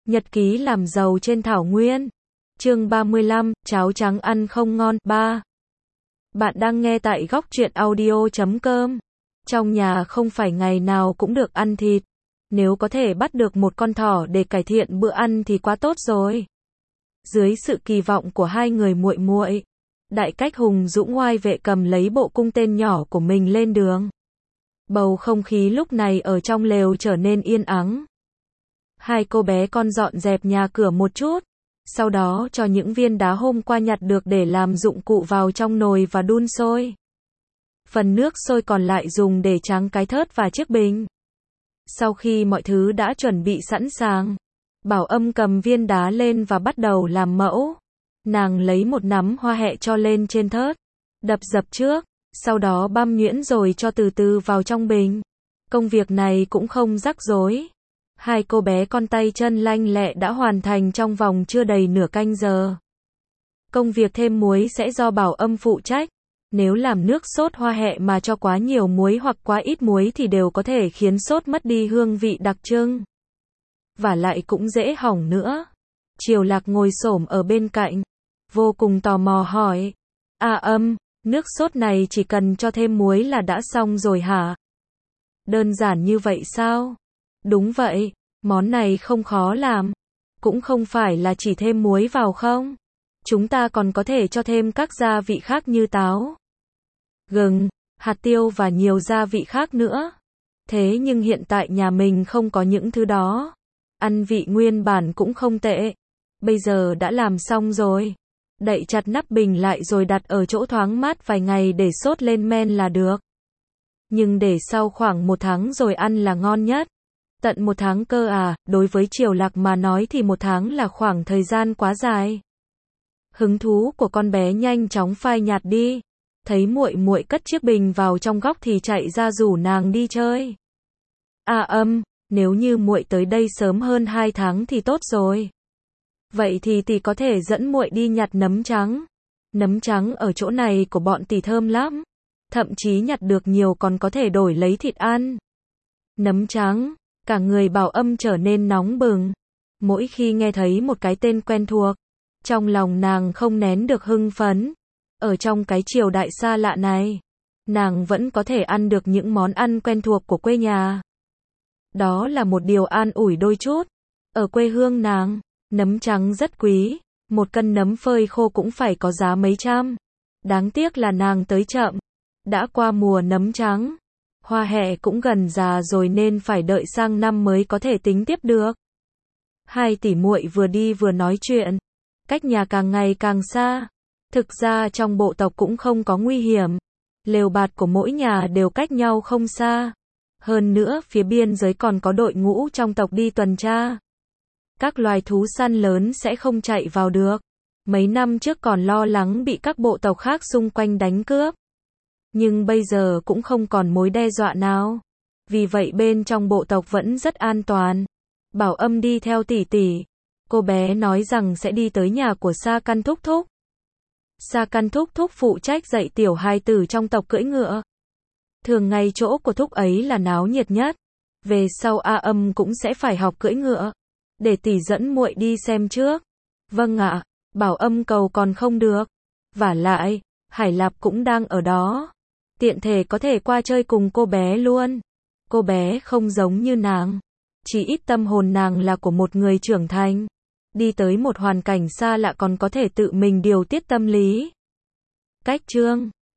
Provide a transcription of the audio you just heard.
Nhật ký làm giàu trên thảo nguyên. Chương 35, cháo trắng ăn không ngon. 3. Bạn đang nghe tại góc truyện audio.com. Trong nhà không phải ngày nào cũng được ăn thịt. Nếu có thể bắt được một con thỏ để cải thiện bữa ăn thì quá tốt rồi. Dưới sự kỳ vọng của hai người muội muội, Đại Cách hùng dũng oai vệ cầm lấy bộ cung tên nhỏ của mình lên đường. Bầu không khí lúc này ở trong lều trở nên yên ắng. Hai cô bé con dọn dẹp nhà cửa một chút, sau đó cho những viên đá hôm qua nhặt được để làm dụng cụ vào trong nồi và đun sôi. Phần nước sôi còn lại dùng để tráng cái thớt và chiếc bình. Sau khi mọi thứ đã chuẩn bị sẵn sàng, Bảo Âm cầm viên đá lên và bắt đầu làm mẫu. Nàng lấy một nắm hoa hẹ cho lên trên thớt, đập dập trước, sau đó băm nhuyễn rồi cho từ từ vào trong bình. Công việc này cũng không rắc rối. Hai cô bé con tay chân lanh lẹ đã hoàn thành trong vòng chưa đầy nửa canh giờ. Công việc thêm muối sẽ do Bảo Âm phụ trách. Nếu làm nước sốt hoa hẹ mà cho quá nhiều muối hoặc quá ít muối thì đều có thể khiến sốt mất đi hương vị đặc trưng. Và lại cũng dễ hỏng nữa. Triều Lạc ngồi xổm ở bên cạnh, vô cùng tò mò hỏi: Âm, nước sốt này chỉ cần cho thêm muối là đã xong rồi hả? Đơn giản như vậy sao? Đúng vậy, món này không khó làm. Cũng không phải là chỉ thêm muối vào không? Chúng ta còn có thể cho thêm các gia vị khác như táo, gừng, hạt tiêu và nhiều gia vị khác nữa. Thế nhưng hiện tại nhà mình không có những thứ đó. Ăn vị nguyên bản cũng không tệ. Bây giờ đã làm xong rồi. Đậy chặt nắp bình lại rồi đặt ở chỗ thoáng mát vài ngày để sốt lên men là được. Nhưng để sau khoảng 1 tháng rồi ăn là ngon nhất. Tận 1 tháng cơ à? Đối với Triều Lạc mà nói thì 1 tháng là khoảng thời gian quá dài. Hứng thú của con bé nhanh chóng phai nhạt đi. Thấy muội muội cất chiếc bình vào trong góc thì chạy ra rủ nàng đi chơi. Âm, nếu như muội tới đây sớm hơn 2 tháng thì tốt rồi. Vậy thì tỷ có thể dẫn muội đi nhặt nấm trắng. Nấm trắng ở chỗ này của bọn tỷ thơm lắm. Thậm chí nhặt được nhiều còn có thể đổi lấy thịt ăn. Nấm trắng, cả người Bảo Âm trở nên nóng bừng. Mỗi khi nghe thấy một cái tên quen thuộc, trong lòng nàng không nén được hưng phấn. Ở trong cái triều đại xa lạ này, nàng vẫn có thể ăn được những món ăn quen thuộc của quê nhà. Đó là một điều an ủi đôi chút. Ở quê hương nàng, nấm trắng rất quý. 1 cân nấm phơi khô cũng phải có giá mấy trăm. Đáng tiếc là nàng tới chậm. Đã qua mùa nấm trắng. Hoa hẹ cũng gần già rồi nên phải đợi sang năm mới có thể tính tiếp được. Hai tỷ muội vừa đi vừa nói chuyện. Cách nhà càng ngày càng xa. Thực ra trong bộ tộc cũng không có nguy hiểm. Lều bạt của mỗi nhà đều cách nhau không xa. Hơn nữa phía biên giới còn có đội ngũ trong tộc đi tuần tra. Các loài thú săn lớn sẽ không chạy vào được. Mấy năm trước còn lo lắng bị các bộ tộc khác xung quanh đánh cướp. Nhưng bây giờ cũng không còn mối đe dọa nào. Vì vậy bên trong bộ tộc vẫn rất an toàn. Bảo Âm đi theo tỷ tỷ. Cô bé nói rằng sẽ đi tới nhà của Sa Căn thúc thúc. Sa Căn thúc thúc phụ trách dạy tiểu hài tử trong tộc cưỡi ngựa. Thường ngày chỗ của thúc ấy là náo nhiệt nhất. Về sau Âm cũng sẽ phải học cưỡi ngựa. Để tỷ dẫn muội đi xem trước. Vâng ạ, Bảo Âm cầu còn không được. Vả lại, Hải Lạp cũng đang ở đó. Tiện thể có thể qua chơi cùng cô bé luôn. Cô bé không giống như nàng. Chỉ ít tâm hồn nàng là của một người trưởng thành. Đi tới một hoàn cảnh xa lạ còn có thể tự mình điều tiết tâm lý. Cách chương